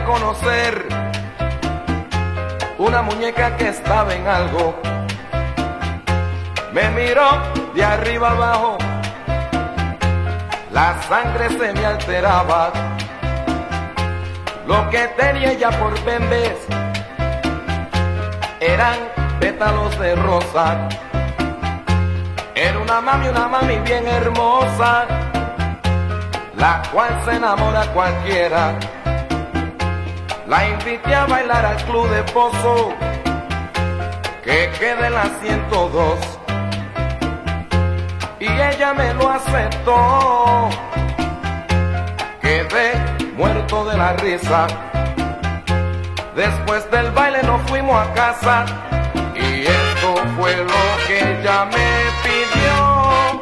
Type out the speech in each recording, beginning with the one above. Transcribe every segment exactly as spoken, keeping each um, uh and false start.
conocer una muñeca que estaba en algo. Me miró de arriba abajo, la sangre se me alteraba. Lo que tenía ella por bembes eran pétalos de rosa. Era una mami, una mami bien hermosa, la cual se enamora cualquiera. La invité a bailar al club de Pozo, que queda en la ciento dos, y ella me lo aceptó. Quedé muerto de la risa. Después del baile nos fuimos a casa, y esto fue lo que ella me pidió.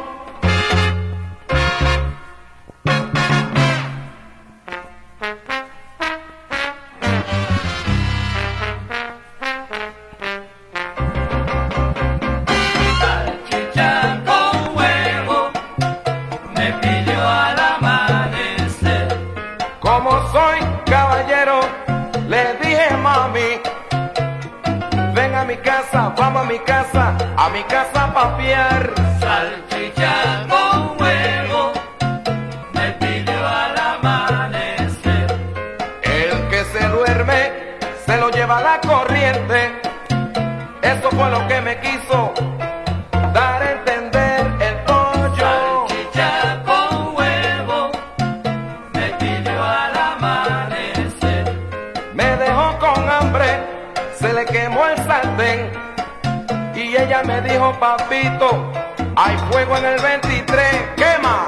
Como soy caballero, le dije mami, ven a mi casa, vamos a mi casa, a mi casa a papiar. Salchicha con huevo, me pidió al amanecer. El que se duerme, se lo lleva la corriente. Eso fue lo que me quiso dar a entender el pollo. Salchicha con huevo, me pidió al amanecer. Me dejó con hambre, se le quemó el sartén, y ella me dijo, papito, hay fuego en el veintitrés, quema.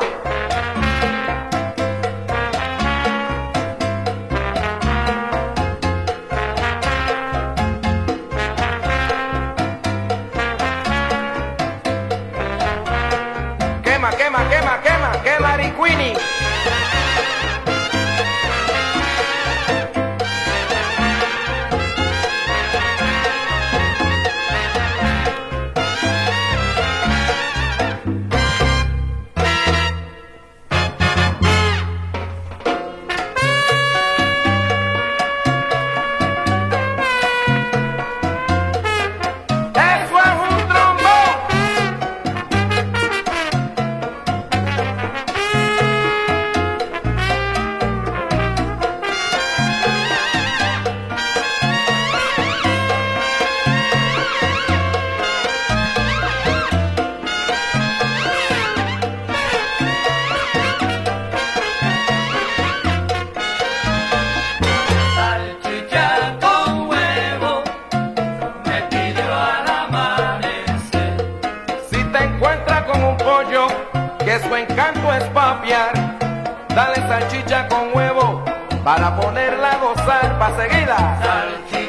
Quema, quema, quema, quema, que Larry Queenie. Que su encanto es papiar, dale salchicha con huevo para ponerla a gozar, pa' seguida. Salchicha